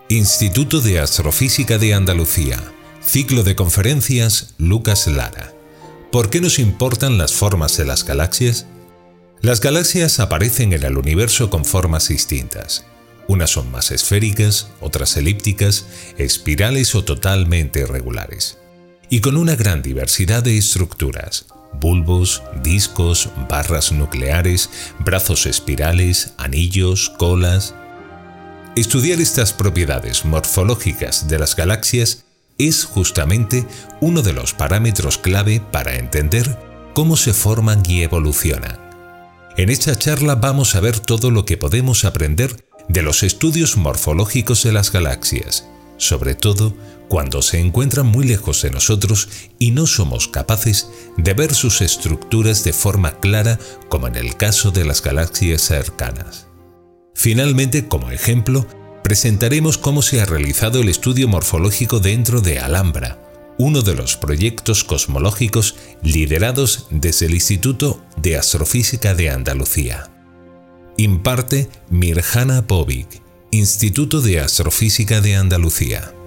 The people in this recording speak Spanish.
Instituto de Astrofísica de Andalucía. Ciclo de conferencias Lucas Lara. ¿Por qué nos importan las formas de las galaxias? Las galaxias aparecen en el universo con formas distintas. Unas son más esféricas, otras elípticas, espirales o totalmente irregulares. Y con una gran diversidad de estructuras: bulbos, discos, barras nucleares, brazos espirales, anillos, colas. Estudiar estas propiedades morfológicas de las galaxias es justamente uno de los parámetros clave para entender cómo se forman y evolucionan. En esta charla vamos a ver todo lo que podemos aprender de los estudios morfológicos de las galaxias, sobre todo cuando se encuentran muy lejos de nosotros y no somos capaces de ver sus estructuras de forma clara, como en el caso de las galaxias cercanas. Finalmente, como ejemplo, presentaremos cómo se ha realizado el estudio morfológico dentro de Alhambra, uno de los proyectos cosmológicos liderados desde el Instituto de Astrofísica de Andalucía. Imparte Mirjana Povic, Instituto de Astrofísica de Andalucía.